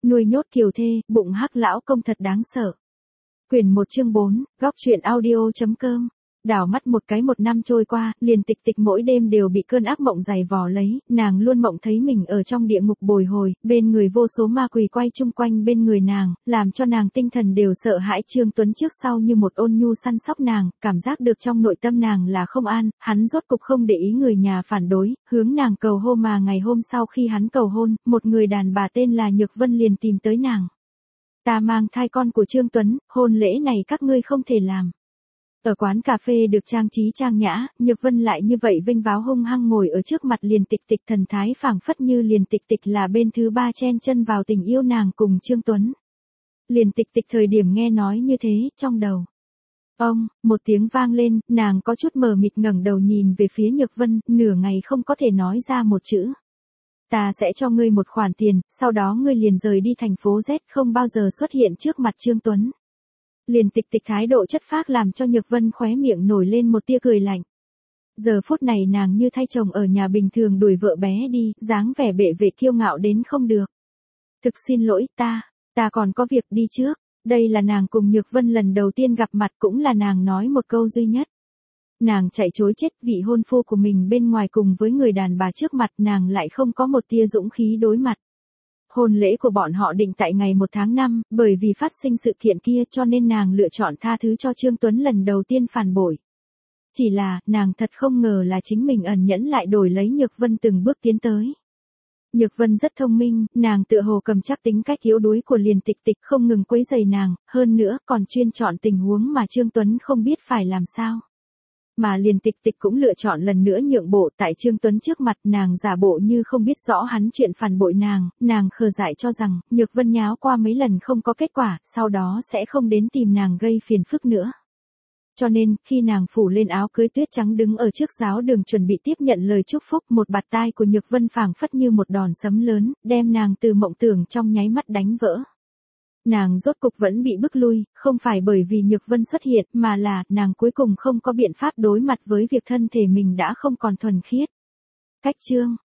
Nuôi nhốt kiều thê, bụng hắc lão công thật đáng sợ. Quyển 1 chương 4, góc truyện audio.com. Đảo mắt một cái một năm trôi qua, liền tịch tịch mỗi đêm đều bị cơn ác mộng giày vò lấy, nàng luôn mộng thấy mình ở trong địa ngục bồi hồi, bên người vô số ma quỷ quay chung quanh bên người nàng, làm cho nàng tinh thần đều sợ hãi. Trương Tuấn trước sau như một ôn nhu săn sóc nàng, cảm giác được trong nội tâm nàng là không an, hắn rốt cục không để ý người nhà phản đối, hướng nàng cầu hôn mà ngày hôm sau khi hắn cầu hôn, một người đàn bà tên là Nhược Vân liền tìm tới nàng. Ta mang thai con của Trương Tuấn, hôn lễ này các ngươi không thể làm. Ở quán cà phê được trang trí trang nhã, Nhược Vân lại như vậy vênh váo hung hăng ngồi ở trước mặt liền tịch tịch, thần thái phảng phất như liền tịch tịch là bên thứ ba chen chân vào tình yêu nàng cùng Trương Tuấn. Liền tịch tịch thời điểm nghe nói như thế, trong đầu. Ông, một tiếng vang lên, nàng có chút mờ mịt ngẩng đầu nhìn về phía Nhược Vân, nửa ngày không có thể nói ra một chữ. Ta sẽ cho ngươi một khoản tiền, sau đó ngươi liền rời đi thành phố Z, không bao giờ xuất hiện trước mặt Trương Tuấn. Liền tịch tịch thái độ chất phác làm cho Nhược Vân khóe miệng nổi lên một tia cười lạnh. Giờ phút này nàng như thay chồng ở nhà bình thường đuổi vợ bé đi, dáng vẻ bệ vệ kiêu ngạo đến không được. Thực xin lỗi, ta còn có việc đi trước. Đây là nàng cùng Nhược Vân lần đầu tiên gặp mặt, cũng là nàng nói một câu duy nhất. Nàng chạy chối chết, vị hôn phu của mình bên ngoài cùng với người đàn bà trước mặt, nàng lại không có một tia dũng khí đối mặt. Hôn lễ của bọn họ định tại ngày 1 tháng 5, bởi vì phát sinh sự kiện kia cho nên nàng lựa chọn tha thứ cho Trương Tuấn lần đầu tiên phản bội. Chỉ là, nàng thật không ngờ là chính mình ẩn nhẫn lại đổi lấy Nhược Vân từng bước tiến tới. Nhược Vân rất thông minh, nàng tựa hồ cầm chắc tính cách yếu đuối của liền tịch tịch, không ngừng quấy rầy nàng, hơn nữa còn chuyên chọn tình huống mà Trương Tuấn không biết phải làm sao. Mà liền tịch tịch cũng lựa chọn lần nữa nhượng bộ, tại Trương Tuấn trước mặt nàng giả bộ như không biết rõ hắn chuyện phản bội nàng khờ dại cho rằng, Nhược Vân nháo qua mấy lần không có kết quả, sau đó sẽ không đến tìm nàng gây phiền phức nữa. Cho nên, khi nàng phủ lên áo cưới tuyết trắng đứng ở trước giáo đường chuẩn bị tiếp nhận lời chúc phúc, một bạt tai của Nhược Vân phảng phất như một đòn sấm lớn, đem nàng từ mộng tưởng trong nháy mắt đánh vỡ. Nàng rốt cục vẫn bị bức lui, không phải bởi vì Nhược Vân xuất hiện, mà là, nàng cuối cùng không có biện pháp đối mặt với việc thân thể mình đã không còn thuần khiết. Cách chương,